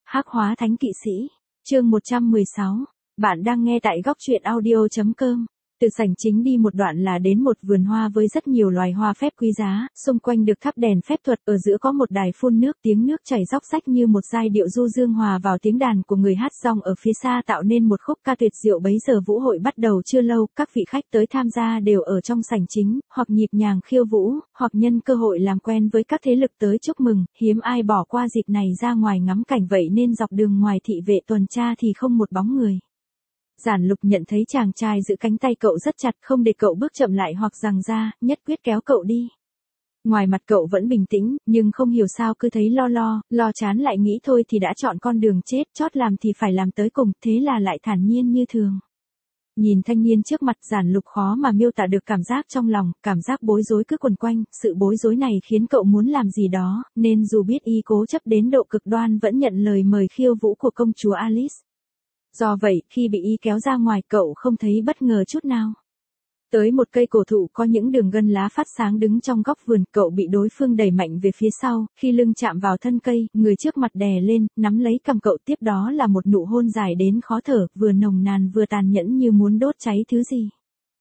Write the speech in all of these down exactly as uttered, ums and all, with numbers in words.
Hắc hóa thánh kỵ sĩ, chương một trăm mười sáu. Bạn đang nghe tại góc truyện audio chấm com. Từ sảnh chính đi một đoạn là đến một vườn hoa với rất nhiều loài hoa phép quý giá, xung quanh được thắp đèn phép thuật, ở giữa có một đài phun nước, tiếng nước chảy róc rách như một giai điệu du dương hòa vào tiếng đàn của người hát rong ở phía xa tạo nên một khúc ca tuyệt diệu. Bấy giờ vũ hội bắt đầu chưa lâu, các vị khách tới tham gia đều ở trong sảnh chính, hoặc nhịp nhàng khiêu vũ, hoặc nhân cơ hội làm quen với các thế lực tới chúc mừng, hiếm ai bỏ qua dịp này ra ngoài ngắm cảnh, vậy nên dọc đường ngoài thị vệ tuần tra thì không một bóng người. Giản Lục nhận thấy chàng trai giữ cánh tay cậu rất chặt, không để cậu bước chậm lại hoặc giằng ra, nhất quyết kéo cậu đi. Ngoài mặt cậu vẫn bình tĩnh, nhưng không hiểu sao cứ thấy lo lo, lo chán, lại nghĩ thôi thì đã chọn con đường chết, chót làm thì phải làm tới cùng, thế là lại thản nhiên như thường. Nhìn thanh niên trước mặt, Giản Lục khó mà miêu tả được cảm giác trong lòng, cảm giác bối rối cứ quẩn quanh, sự bối rối này khiến cậu muốn làm gì đó, nên dù biết y cố chấp đến độ cực đoan vẫn nhận lời mời khiêu vũ của công chúa Alice. Do vậy, khi bị y kéo ra ngoài, cậu không thấy bất ngờ chút nào. Tới một cây cổ thụ có những đường gân lá phát sáng đứng trong góc vườn, cậu bị đối phương đẩy mạnh về phía sau, khi lưng chạm vào thân cây, người trước mặt đè lên, nắm lấy cằm cậu, tiếp đó là một nụ hôn dài đến khó thở, vừa nồng nàn vừa tàn nhẫn như muốn đốt cháy thứ gì.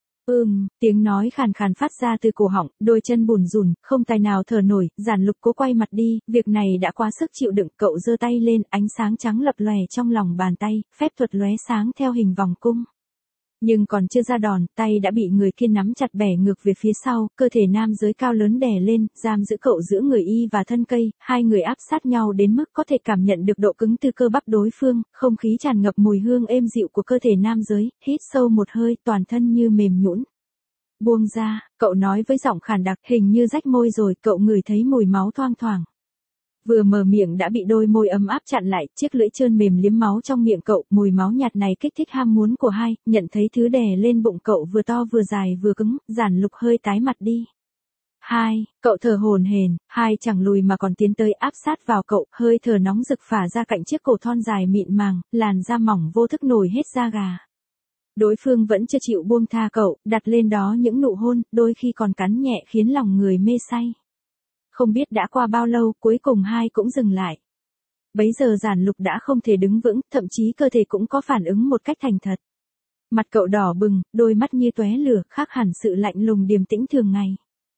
Ừm, tiếng nói khàn khàn phát ra từ cổ họng, đôi chân bủn rủn, không tài nào thở nổi. Giản Lục cố quay mặt đi, việc này đã quá sức chịu đựng. Cậu giơ tay lên, ánh sáng trắng lập lòe trong lòng bàn tay, phép thuật lóe sáng theo hình vòng cung. Nhưng còn chưa ra đòn, tay đã bị người kia nắm chặt bẻ ngược về phía sau, cơ thể nam giới cao lớn đè lên, giam giữ cậu giữa người y và thân cây, hai người áp sát nhau đến mức có thể cảm nhận được độ cứng từ cơ bắp đối phương, không khí tràn ngập mùi hương êm dịu của cơ thể nam giới, hít sâu một hơi, toàn thân như mềm nhũn. Buông ra, cậu nói với giọng khàn đặc, hình như rách môi rồi, cậu ngửi thấy mùi máu thoang thoảng. Vừa mở miệng đã bị đôi môi ấm áp chặn lại, chiếc lưỡi trơn mềm liếm máu trong miệng cậu, mùi máu nhạt này kích thích ham muốn của hai, nhận thấy thứ đè lên bụng cậu vừa to vừa dài vừa cứng, Giản Lục hơi tái mặt đi. Hai, cậu thở hổn hển, hai chẳng lùi mà còn tiến tới áp sát vào cậu, hơi thở nóng rực phả ra cạnh chiếc cổ thon dài mịn màng, làn da mỏng vô thức nổi hết da gà. Đối phương vẫn chưa chịu buông tha cậu, đặt lên đó những nụ hôn, đôi khi còn cắn nhẹ khiến lòng người mê say. Không biết đã qua bao lâu, cuối cùng hai cũng dừng lại. Bấy giờ Giản Lục đã không thể đứng vững, thậm chí cơ thể cũng có phản ứng một cách thành thật. Mặt cậu đỏ bừng, đôi mắt như tóe lửa, khác hẳn sự lạnh lùng điềm tĩnh thường ngày.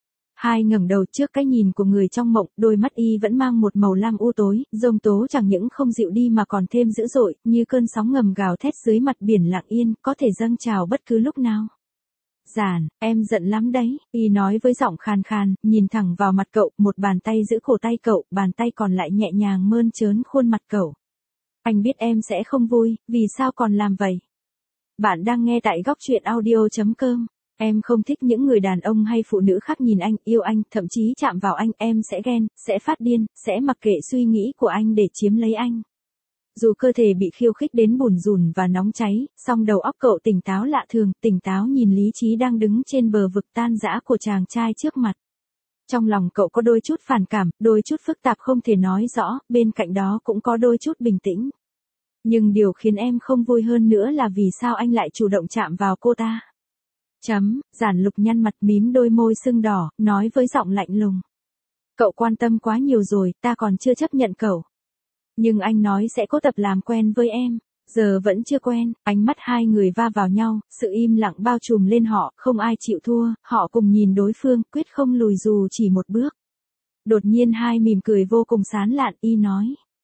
Hai ngẩng đầu trước cái nhìn của người trong mộng, đôi mắt y vẫn mang một màu lam u tối, giông tố chẳng những không dịu đi mà còn thêm dữ dội, như cơn sóng ngầm gào thét dưới mặt biển lặng yên, có thể dâng trào bất cứ lúc nào. Giản, em giận lắm đấy, y nói với giọng khàn khàn, nhìn thẳng vào mặt cậu, một bàn tay giữ cổ tay cậu, bàn tay còn lại nhẹ nhàng mơn trớn khuôn mặt cậu. Anh biết em sẽ không vui, vì sao còn làm vậy? Bạn đang nghe tại góc truyện audio chấm com. Em không thích những người đàn ông hay phụ nữ khác nhìn anh, yêu anh, thậm chí chạm vào anh, em sẽ ghen, sẽ phát điên, sẽ mặc kệ suy nghĩ của anh để chiếm lấy anh. Dù cơ thể bị khiêu khích đến bủn rủn và nóng cháy, song đầu óc cậu tỉnh táo lạ thường, tỉnh táo nhìn lý trí đang đứng trên bờ vực tan rã của chàng trai trước mặt. Trong lòng cậu có đôi chút phản cảm, đôi chút phức tạp không thể nói rõ, bên cạnh đó cũng có đôi chút bình tĩnh. Nhưng điều khiến em không vui hơn nữa là vì sao anh lại chủ động chạm vào cô ta. Chấm, Giản Lục nhăn mặt mím đôi môi sưng đỏ, nói với giọng lạnh lùng. Cậu quan tâm quá nhiều rồi, ta còn chưa chấp nhận cậu. Nhưng anh nói sẽ cố tập làm quen với em, giờ vẫn chưa quen. Ánh mắt hai người va vào nhau, sự im lặng bao trùm lên họ, không ai chịu thua, họ cùng nhìn đối phương, quyết không lùi dù chỉ một bước. Đột nhiên hai mỉm cười vô cùng sán lạn, y nói.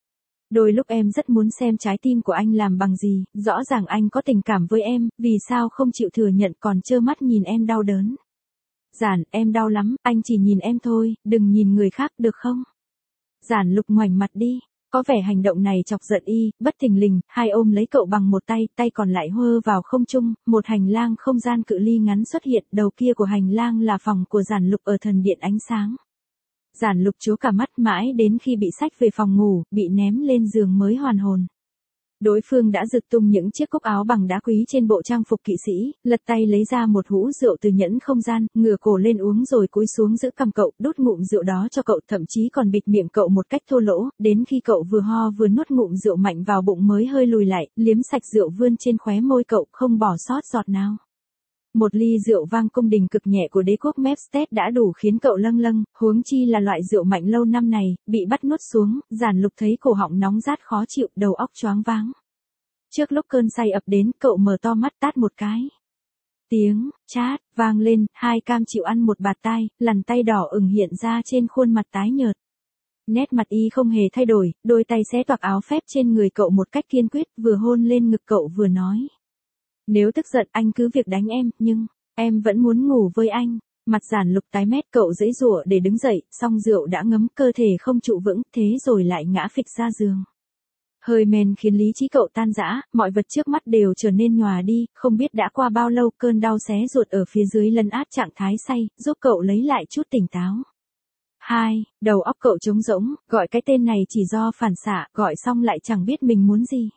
Đôi lúc em rất muốn xem trái tim của anh làm bằng gì, rõ ràng anh có tình cảm với em, vì sao không chịu thừa nhận còn trơ mắt nhìn em đau đớn. Giản, em đau lắm, anh chỉ nhìn em thôi, đừng nhìn người khác được không? Giản Lục ngoảnh mặt đi. Có vẻ hành động này chọc giận y, bất thình lình, hai ôm lấy cậu bằng một tay, tay còn lại hơ vào không trung, một hành lang không gian cự ly ngắn xuất hiện, đầu kia của hành lang là phòng của Giản Lục ở thần điện ánh sáng. Giản Lục chố cả mắt mãi đến khi bị xách về phòng ngủ, bị ném lên giường mới hoàn hồn. Đối phương đã giật tung những chiếc cúc áo bằng đá quý trên bộ trang phục kỵ sĩ, lật tay lấy ra một hũ rượu từ nhẫn không gian, ngửa cổ lên uống rồi cúi xuống giữ cằm cậu, đút ngụm rượu đó cho cậu, thậm chí còn bịt miệng cậu một cách thô lỗ, đến khi cậu vừa ho vừa nuốt ngụm rượu mạnh vào bụng mới hơi lùi lại, liếm sạch rượu vươn trên khóe môi cậu, không bỏ sót giọt nào. Một ly rượu vang cung đình cực nhẹ của đế quốc Mepstead đã đủ khiến cậu lâng lâng, huống chi là loại rượu mạnh lâu năm này, bị bắt nuốt xuống, Giản Lục thấy cổ họng nóng rát khó chịu, đầu óc choáng váng. Trước lúc cơn say ập đến, cậu mở to mắt tát một cái. Tiếng chát vang lên, hai cam chịu ăn một bạt tai, lằn tay đỏ ửng hiện ra trên khuôn mặt tái nhợt. Nét mặt y không hề thay đổi, đôi tay xé toạc áo phép trên người cậu một cách kiên quyết, vừa hôn lên ngực cậu vừa nói. Nếu tức giận anh cứ việc đánh em, nhưng, em vẫn muốn ngủ với anh. Mặt Giản Lục tái mét, cậu giãy giụa để đứng dậy, song rượu đã ngấm, cơ thể không trụ vững, thế rồi lại ngã phịch ra giường. Hơi men khiến lý trí cậu tan rã, mọi vật trước mắt đều trở nên nhòa đi, không biết đã qua bao lâu, cơn đau xé ruột ở phía dưới lấn át trạng thái say, giúp cậu lấy lại chút tỉnh táo. Hai, đầu óc cậu trống rỗng, gọi cái tên này chỉ do phản xạ, gọi xong lại chẳng biết mình muốn gì.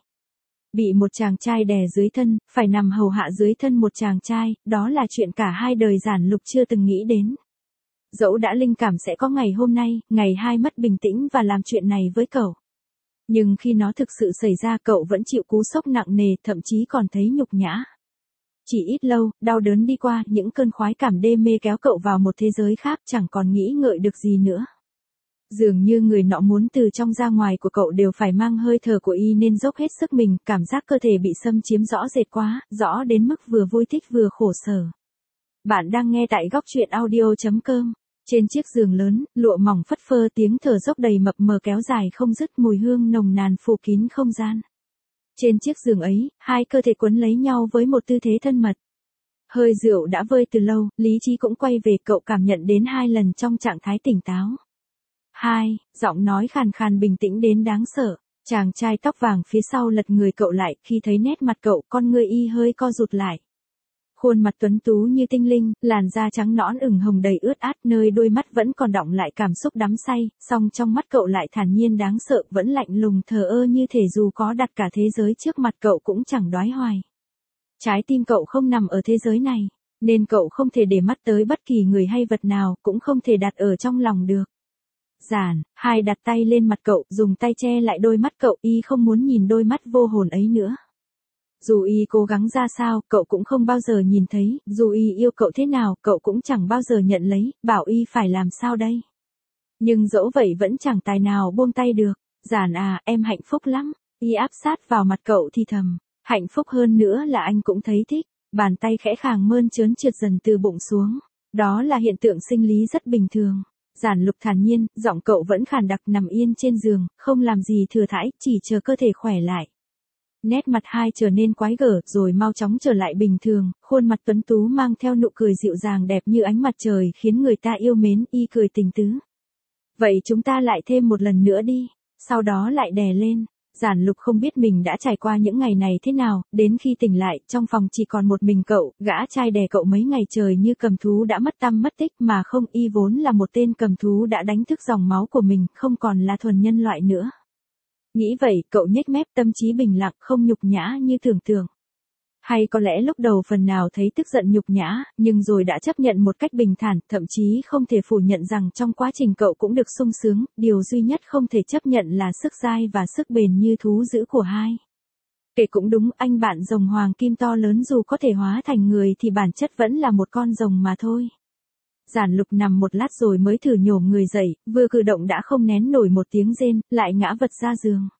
Bị một chàng trai đè dưới thân, phải nằm hầu hạ dưới thân một chàng trai, đó là chuyện cả hai đời Giản Lục chưa từng nghĩ đến. Dẫu đã linh cảm sẽ có ngày hôm nay, ngày hai mất bình tĩnh và làm chuyện này với cậu. Nhưng khi nó thực sự xảy ra, cậu vẫn chịu cú sốc nặng nề, thậm chí còn thấy nhục nhã. Chỉ ít lâu, đau đớn đi qua, những cơn khoái cảm đê mê kéo cậu vào một thế giới khác, chẳng còn nghĩ ngợi được gì nữa. Dường như người nọ muốn từ trong ra ngoài của cậu đều phải mang hơi thở của y nên dốc hết sức mình, cảm giác cơ thể bị xâm chiếm rõ rệt quá, rõ đến mức vừa vui thích vừa khổ sở. Bạn đang nghe tại góc truyện audio chấm com. Trên chiếc giường lớn, lụa mỏng phất phơ, tiếng thở dốc đầy mập mờ kéo dài không dứt, mùi hương nồng nàn phủ kín không gian. Trên chiếc giường ấy, hai cơ thể quấn lấy nhau với một tư thế thân mật. Hơi rượu đã vơi từ lâu, lý trí cũng quay về, cậu cảm nhận đến hai lần trong trạng thái tỉnh táo. Hai, giọng nói khàn khàn bình tĩnh đến đáng sợ. Chàng trai tóc vàng phía sau lật người cậu lại, khi thấy nét mặt cậu, con ngươi y hơi co rụt lại. Khuôn mặt tuấn tú như tinh linh, làn da trắng nõn ửng hồng đầy ướt át, nơi đôi mắt vẫn còn đọng lại cảm xúc đắm say, song trong mắt cậu lại thản nhiên đáng sợ, vẫn lạnh lùng thờ ơ như thể dù có đặt cả thế giới trước mặt cậu cũng chẳng đoái hoài. Trái tim cậu không nằm ở thế giới này, nên cậu không thể để mắt tới bất kỳ người hay vật nào, cũng không thể đặt ở trong lòng được. Giản, hai đặt tay lên mặt cậu, dùng tay che lại đôi mắt cậu, y không muốn nhìn đôi mắt vô hồn ấy nữa. Dù y cố gắng ra sao, cậu cũng không bao giờ nhìn thấy, dù y yêu cậu thế nào, cậu cũng chẳng bao giờ nhận lấy, bảo y phải làm sao đây. Nhưng dẫu vậy vẫn chẳng tài nào buông tay được. Giản à, em hạnh phúc lắm. Y áp sát vào mặt cậu thì thầm. Hạnh phúc hơn nữa là anh cũng thấy thích. Bàn tay khẽ khàng mơn trớn trượt dần từ bụng xuống. Đó là hiện tượng sinh lý rất bình thường. Giản Lục thản nhiên, giọng cậu vẫn khàn đặc, nằm yên trên giường, không làm gì thừa thãi, chỉ chờ cơ thể khỏe lại. Nét mặt hai trở nên quái gở, rồi mau chóng trở lại bình thường, khuôn mặt tuấn tú mang theo nụ cười dịu dàng đẹp như ánh mặt trời khiến người ta yêu mến, y cười tình tứ. Vậy chúng ta lại thêm một lần nữa đi, sau đó lại đè lên. Giản Lục không biết mình đã trải qua những ngày này thế nào, đến khi tỉnh lại, trong phòng chỉ còn một mình cậu, gã trai đè cậu mấy ngày trời như cầm thú đã mất tăm mất tích, mà không, y vốn là một tên cầm thú đã đánh thức dòng máu của mình, không còn là thuần nhân loại nữa. Nghĩ vậy, cậu nhếch mép, tâm trí bình lặng, không nhục nhã như tưởng tượng. Hay có lẽ lúc đầu phần nào thấy tức giận nhục nhã, nhưng rồi đã chấp nhận một cách bình thản, thậm chí không thể phủ nhận rằng trong quá trình cậu cũng được sung sướng, điều duy nhất không thể chấp nhận là sức dai và sức bền như thú dữ của hai. Kể cũng đúng, anh bạn rồng hoàng kim to lớn dù có thể hóa thành người thì bản chất vẫn là một con rồng mà thôi. Giản Lục nằm một lát rồi mới thử nhổm người dậy, vừa cử động đã không nén nổi một tiếng rên, lại ngã vật ra giường.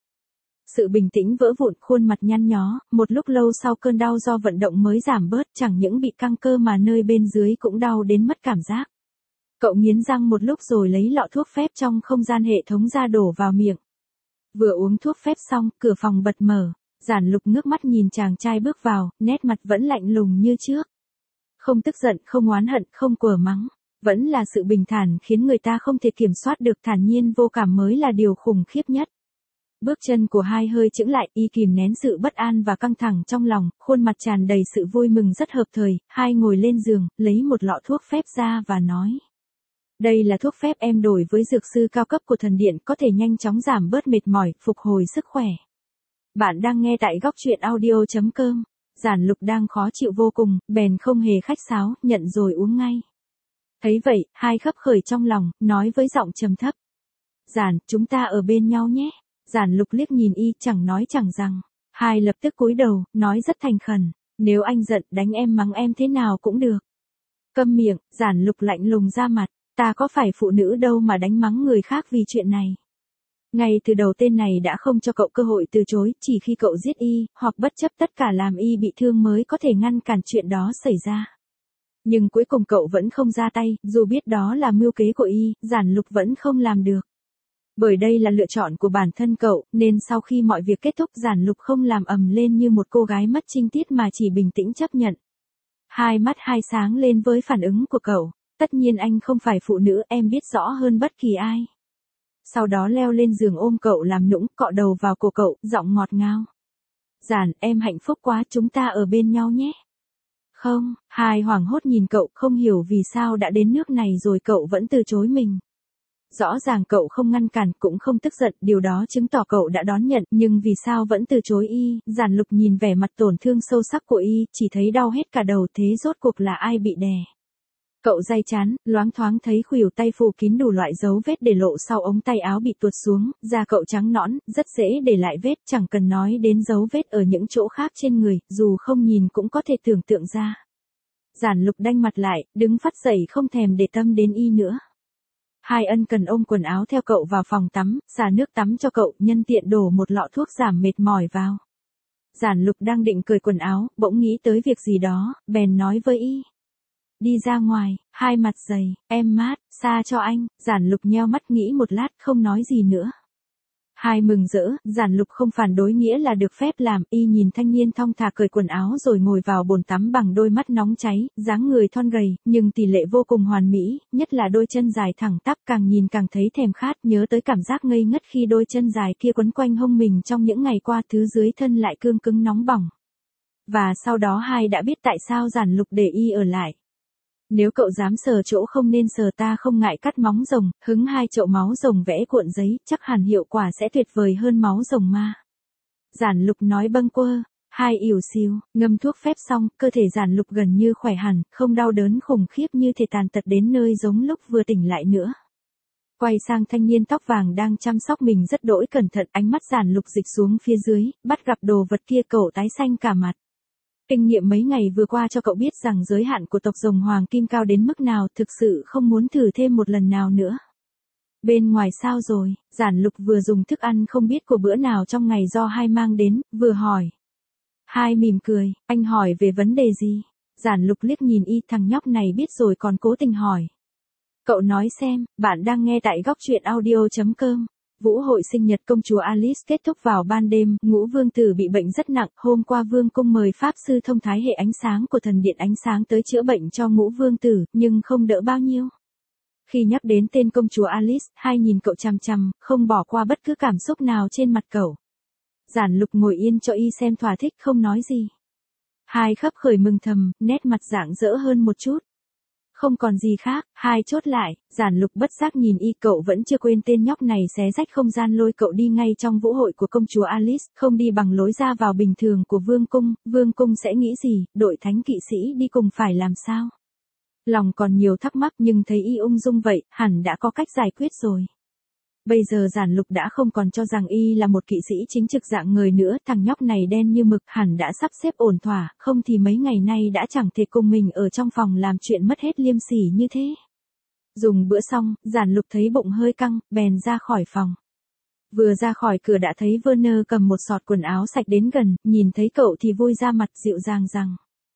Sự bình tĩnh vỡ vụn, khuôn mặt nhăn nhó, một lúc lâu sau cơn đau do vận động mới giảm bớt, chẳng những bị căng cơ mà nơi bên dưới cũng đau đến mất cảm giác. Cậu nghiến răng một lúc rồi lấy lọ thuốc phép trong không gian hệ thống ra đổ vào miệng. Vừa uống thuốc phép xong, cửa phòng bật mở, Giản Lục ngước mắt nhìn chàng trai bước vào, nét mặt vẫn lạnh lùng như trước. Không tức giận, không oán hận, không quở mắng. Vẫn là sự bình thản khiến người ta không thể kiểm soát được, thản nhiên vô cảm mới là điều khủng khiếp nhất. Bước chân của hai hơi chững lại, y kìm nén sự bất an và căng thẳng trong lòng, khuôn mặt tràn đầy sự vui mừng rất hợp thời, hai ngồi lên giường, lấy một lọ thuốc phép ra và nói. Đây là thuốc phép em đổi với dược sư cao cấp của thần điện, có thể nhanh chóng giảm bớt mệt mỏi, phục hồi sức khỏe. Bạn đang nghe tại góc truyện audio chấm com. Giản Lục đang khó chịu vô cùng, bèn không hề khách sáo, nhận rồi uống ngay. Thấy vậy, hai khấp khởi trong lòng, nói với giọng trầm thấp. Giản, chúng ta ở bên nhau nhé. Giản Lục liếc nhìn y, chẳng nói chẳng rằng. Hai lập tức cúi đầu, nói rất thành khẩn. Nếu anh giận đánh em mắng em thế nào cũng được. Câm miệng, Giản Lục lạnh lùng ra mặt, ta có phải phụ nữ đâu mà đánh mắng người khác vì chuyện này. Ngay từ đầu tên này đã không cho cậu cơ hội từ chối, chỉ khi cậu giết y, hoặc bất chấp tất cả làm y bị thương mới có thể ngăn cản chuyện đó xảy ra. Nhưng cuối cùng cậu vẫn không ra tay, dù biết đó là mưu kế của y, Giản Lục vẫn không làm được. Bởi đây là lựa chọn của bản thân cậu, nên sau khi mọi việc kết thúc Giản Lục không làm ầm lên như một cô gái mất trinh tiết mà chỉ bình tĩnh chấp nhận. Hai mắt hai sáng lên với phản ứng của cậu, tất nhiên anh không phải phụ nữ, em biết rõ hơn bất kỳ ai. Sau đó leo lên giường ôm cậu làm nũng, cọ đầu vào cổ cậu, giọng ngọt ngào. Giản, em hạnh phúc quá, chúng ta ở bên nhau nhé. Không, Hai hoảng hốt nhìn cậu, không hiểu vì sao đã đến nước này rồi cậu vẫn từ chối mình. Rõ ràng cậu không ngăn cản, cũng không tức giận, điều đó chứng tỏ cậu đã đón nhận, nhưng vì sao vẫn từ chối y. Giản Lục nhìn vẻ mặt tổn thương sâu sắc của y, chỉ thấy đau hết cả đầu, thế rốt cuộc là ai bị đè. Cậu day chán, loáng thoáng thấy khuỷu tay phủ kín đủ loại dấu vết để lộ sau ống tay áo bị tuột xuống, da cậu trắng nõn, rất dễ để lại vết, chẳng cần nói đến dấu vết ở những chỗ khác trên người, dù không nhìn cũng có thể tưởng tượng ra. Giản Lục đanh mặt lại, đứng phắt dậy không thèm để tâm đến y nữa. Hai ân cần ôm quần áo theo cậu vào phòng tắm, xả nước tắm cho cậu, nhân tiện đổ một lọ thuốc giảm mệt mỏi vào. Giản Lục đang định cởi quần áo, bỗng nghĩ tới việc gì đó, bèn nói với y. Đi ra ngoài, Hai mặt dày, em mát, xa cho anh. Giản Lục nheo mắt nghĩ một lát không nói gì nữa. Hai mừng rỡ, Giản Lục không phản đối nghĩa là được phép làm, y nhìn thanh niên thong thả cởi quần áo rồi ngồi vào bồn tắm bằng đôi mắt nóng cháy, dáng người thon gầy, nhưng tỷ lệ vô cùng hoàn mỹ, nhất là đôi chân dài thẳng tắp, càng nhìn càng thấy thèm khát, nhớ tới cảm giác ngây ngất khi đôi chân dài kia quấn quanh hông mình trong những ngày qua, thứ dưới thân lại cương cứng nóng bỏng. Và sau đó Hai đã biết tại sao Giản Lục để y ở lại. Nếu cậu dám sờ chỗ không nên sờ ta không ngại cắt móng rồng, hứng hai chậu máu rồng vẽ cuộn giấy, chắc hẳn hiệu quả sẽ tuyệt vời hơn máu rồng ma. Giản Lục nói bâng quơ, Hai ỉu xìu, ngâm thuốc phép xong, cơ thể Giản Lục gần như khỏe hẳn, không đau đớn khủng khiếp như thể tàn tật đến nơi giống lúc vừa tỉnh lại nữa. Quay sang thanh niên tóc vàng đang chăm sóc mình rất đỗi cẩn thận, ánh mắt Giản Lục dịch xuống phía dưới, bắt gặp đồ vật kia cậu tái xanh cả mặt. Kinh nghiệm mấy ngày vừa qua cho cậu biết rằng giới hạn của tộc rồng hoàng kim cao đến mức nào, thực sự không muốn thử thêm một lần nào nữa. Bên ngoài sao rồi? Giản Lục vừa dùng thức ăn không biết của bữa nào trong ngày do Hai mang đến, vừa hỏi. Hai mỉm cười, anh hỏi về vấn đề gì? Giản Lục liếc nhìn y, thằng nhóc này biết rồi còn cố tình hỏi. Cậu nói xem, bạn đang nghe tại góc truyện audio chấm com. Vũ hội sinh nhật công chúa Alice kết thúc vào ban đêm, Ngũ Vương Tử bị bệnh rất nặng, hôm qua Vương cung mời Pháp sư thông thái hệ ánh sáng của thần điện ánh sáng tới chữa bệnh cho Ngũ Vương Tử, nhưng không đỡ bao nhiêu. Khi nhắc đến tên công chúa Alice, Hai nhìn cậu chằm chằm, không bỏ qua bất cứ cảm xúc nào trên mặt cậu. Giản Lục ngồi yên cho y xem thỏa thích không nói gì. Hai khấp khởi mừng thầm, nét mặt rạng rỡ hơn một chút. Không còn gì khác, Hai chốt lại, Giản Lục bất giác nhìn y, cậu vẫn chưa quên tên nhóc này xé rách không gian lôi cậu đi ngay trong vũ hội của công chúa Alice, không đi bằng lối ra vào bình thường của vương cung, vương cung sẽ nghĩ gì, đội thánh kỵ sĩ đi cùng phải làm sao? Lòng còn nhiều thắc mắc nhưng thấy y ung dung vậy, hẳn đã có cách giải quyết rồi. Bây giờ Giản Lục đã không còn cho rằng y là một kỵ sĩ chính trực dạng người nữa, thằng nhóc này đen như mực, hẳn đã sắp xếp ổn thỏa, không thì mấy ngày nay đã chẳng thể cùng mình ở trong phòng làm chuyện mất hết liêm sỉ như thế. Dùng bữa xong, Giản Lục thấy bụng hơi căng, bèn ra khỏi phòng. Vừa ra khỏi cửa đã thấy Werner cầm một sọt quần áo sạch đến gần, nhìn thấy cậu thì vui ra mặt dịu dàng rằng.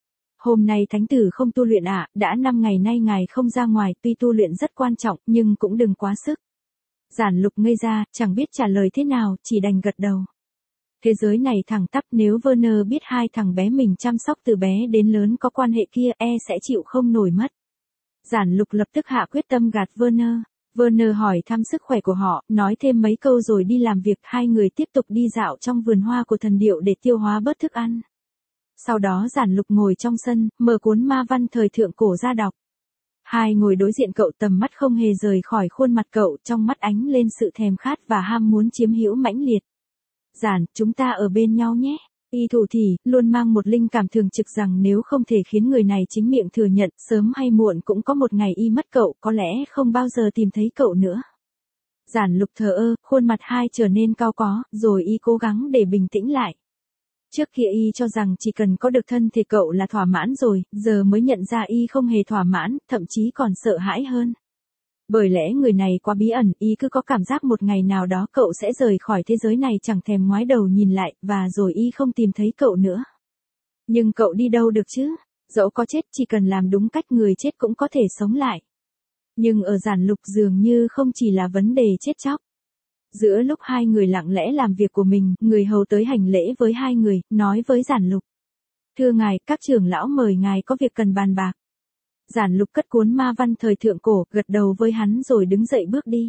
Hôm nay thánh tử không tu luyện ạ, à, đã năm ngày nay ngài không ra ngoài, tuy tu luyện rất quan trọng, nhưng cũng đừng quá sức. Giản Lục ngây ra, chẳng biết trả lời thế nào, chỉ đành gật đầu. Thế giới này thẳng tắp, nếu Werner biết hai thằng bé mình chăm sóc từ bé đến lớn có quan hệ kia, e sẽ chịu không nổi mất. Giản Lục lập tức hạ quyết tâm gạt Werner. Werner hỏi thăm sức khỏe của họ, nói thêm mấy câu rồi đi làm việc, hai người tiếp tục đi dạo trong vườn hoa của thần điệu để tiêu hóa bớt thức ăn. Sau đó Giản Lục ngồi trong sân, mở cuốn ma văn thời thượng cổ ra đọc. Hai ngồi đối diện cậu, tầm mắt không hề rời khỏi khuôn mặt cậu, trong mắt ánh lên sự thèm khát và ham muốn chiếm hữu mãnh liệt. Giản, chúng ta ở bên nhau nhé. Y thủ thỉ, luôn mang một linh cảm thường trực rằng nếu không thể khiến người này chính miệng thừa nhận, sớm hay muộn cũng có một ngày y mất cậu, có lẽ không bao giờ tìm thấy cậu nữa. Giản Lục thờ ơ, khuôn mặt Hai trở nên cau có, rồi y cố gắng để bình tĩnh lại. Trước kia y cho rằng chỉ cần có được thân thì cậu là thỏa mãn rồi, giờ mới nhận ra y không hề thỏa mãn, thậm chí còn sợ hãi hơn. Bởi lẽ người này quá bí ẩn, y cứ có cảm giác một ngày nào đó cậu sẽ rời khỏi thế giới này chẳng thèm ngoái đầu nhìn lại, và rồi y không tìm thấy cậu nữa. Nhưng cậu đi đâu được chứ? Dẫu có chết chỉ cần làm đúng cách người chết cũng có thể sống lại. Nhưng ở Giản Lục dường như không chỉ là vấn đề chết chóc. Giữa lúc hai người lặng lẽ làm việc của mình, người hầu tới hành lễ với hai người, nói với Giản Lục. Thưa ngài, các trưởng lão mời ngài có việc cần bàn bạc. Giản Lục cất cuốn ma văn thời thượng cổ, gật đầu với hắn rồi đứng dậy bước đi.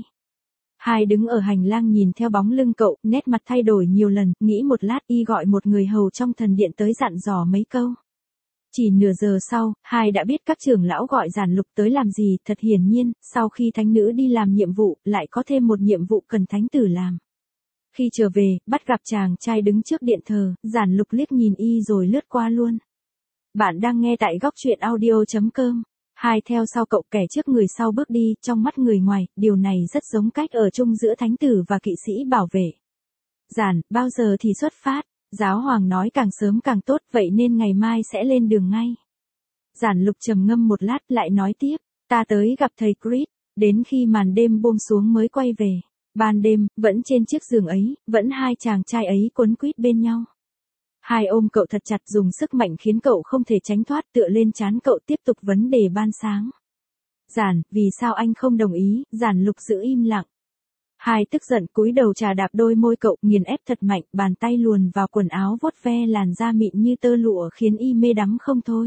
Hai đứng ở hành lang nhìn theo bóng lưng cậu, nét mặt thay đổi nhiều lần, nghĩ một lát y gọi một người hầu trong thần điện tới dặn dò mấy câu. Chỉ nửa giờ sau, hai đã biết các trưởng lão gọi Giản Lục tới làm gì, thật hiển nhiên, sau khi thánh nữ đi làm nhiệm vụ, lại có thêm một nhiệm vụ cần thánh tử làm. Khi trở về, bắt gặp chàng trai đứng trước điện thờ, Giản Lục liếc nhìn y rồi lướt qua luôn. Bạn đang nghe tại góc truyện audio chấm com. Hai theo sau cậu, kẻ trước người sau bước đi, trong mắt người ngoài, điều này rất giống cách ở chung giữa thánh tử và kỵ sĩ bảo vệ. Giản, bao giờ thì xuất phát? Giáo hoàng nói càng sớm càng tốt, vậy nên ngày mai sẽ lên đường ngay. Giản Lục trầm ngâm một lát lại nói tiếp, ta tới gặp thầy Creed, đến khi màn đêm buông xuống mới quay về. Ban đêm, vẫn trên chiếc giường ấy, vẫn hai chàng trai ấy quấn quýt bên nhau. Hai ôm cậu thật chặt, dùng sức mạnh khiến cậu không thể tránh thoát, tựa lên trán cậu tiếp tục vấn đề ban sáng. Giản, vì sao anh không đồng ý? Giản Lục giữ im lặng. Hai tức giận cúi đầu trà đạp đôi môi cậu, nghiền ép thật mạnh, bàn tay luồn vào quần áo vuốt ve làn da mịn như tơ lụa khiến y mê đắm không thôi.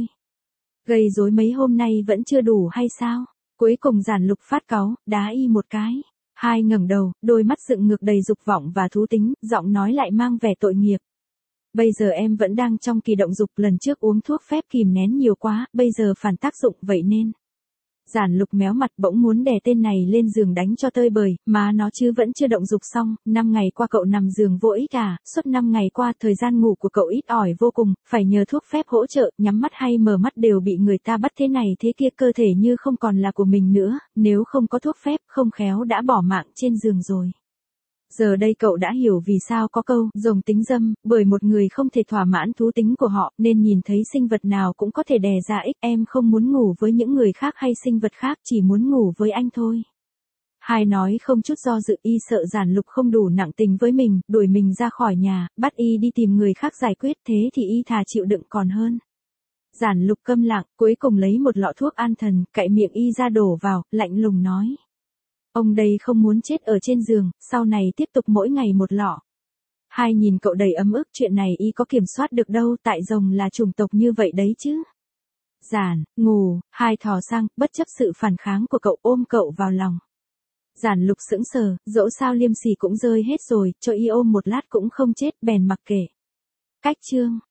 Gây rối mấy hôm nay vẫn chưa đủ hay sao? Cuối cùng Giản Lục phát cáu, đá y một cái. Hai ngẩng đầu, đôi mắt dựng ngược đầy dục vọng và thú tính, giọng nói lại mang vẻ tội nghiệp. Bây giờ em vẫn đang trong kỳ động dục, lần trước uống thuốc phép kìm nén nhiều quá, bây giờ phản tác dụng vậy nên. Giản Lục méo mặt, bỗng muốn đè tên này lên giường đánh cho tơi bời, mà nó chứ vẫn chưa động dục xong, năm ngày qua cậu nằm giường vô ích à, suốt năm ngày qua thời gian ngủ của cậu ít ỏi vô cùng, phải nhờ thuốc phép hỗ trợ, nhắm mắt hay mở mắt đều bị người ta bắt thế này thế kia, cơ thể như không còn là của mình nữa, nếu không có thuốc phép không khéo đã bỏ mạng trên giường rồi. Giờ đây cậu đã hiểu vì sao có câu rồng tính dâm, bởi một người không thể thỏa mãn thú tính của họ nên nhìn thấy sinh vật nào cũng có thể đè ra ích. Em không muốn ngủ với những người khác hay sinh vật khác, chỉ muốn ngủ với anh thôi. Hai nói không chút do dự, y sợ Giản Lục không đủ nặng tình với mình, đuổi mình ra khỏi nhà, bắt y đi tìm người khác giải quyết, thế thì y thà chịu đựng còn hơn. Giản Lục câm lặng, cuối cùng lấy một lọ thuốc an thần, cạy miệng y ra đổ vào, lạnh lùng nói. Ông đây không muốn chết ở trên giường, sau này tiếp tục mỗi ngày một lọ. Hai nhìn cậu đầy ấm ức, chuyện này y có kiểm soát được đâu, tại rồng là chủng tộc như vậy đấy chứ. Giản, ngủ, hai thò sang, bất chấp sự phản kháng của cậu, ôm cậu vào lòng. Giản Lục sững sờ, dẫu sao liêm sỉ cũng rơi hết rồi, cho y ôm một lát cũng không chết, bèn mặc kệ. Cách chương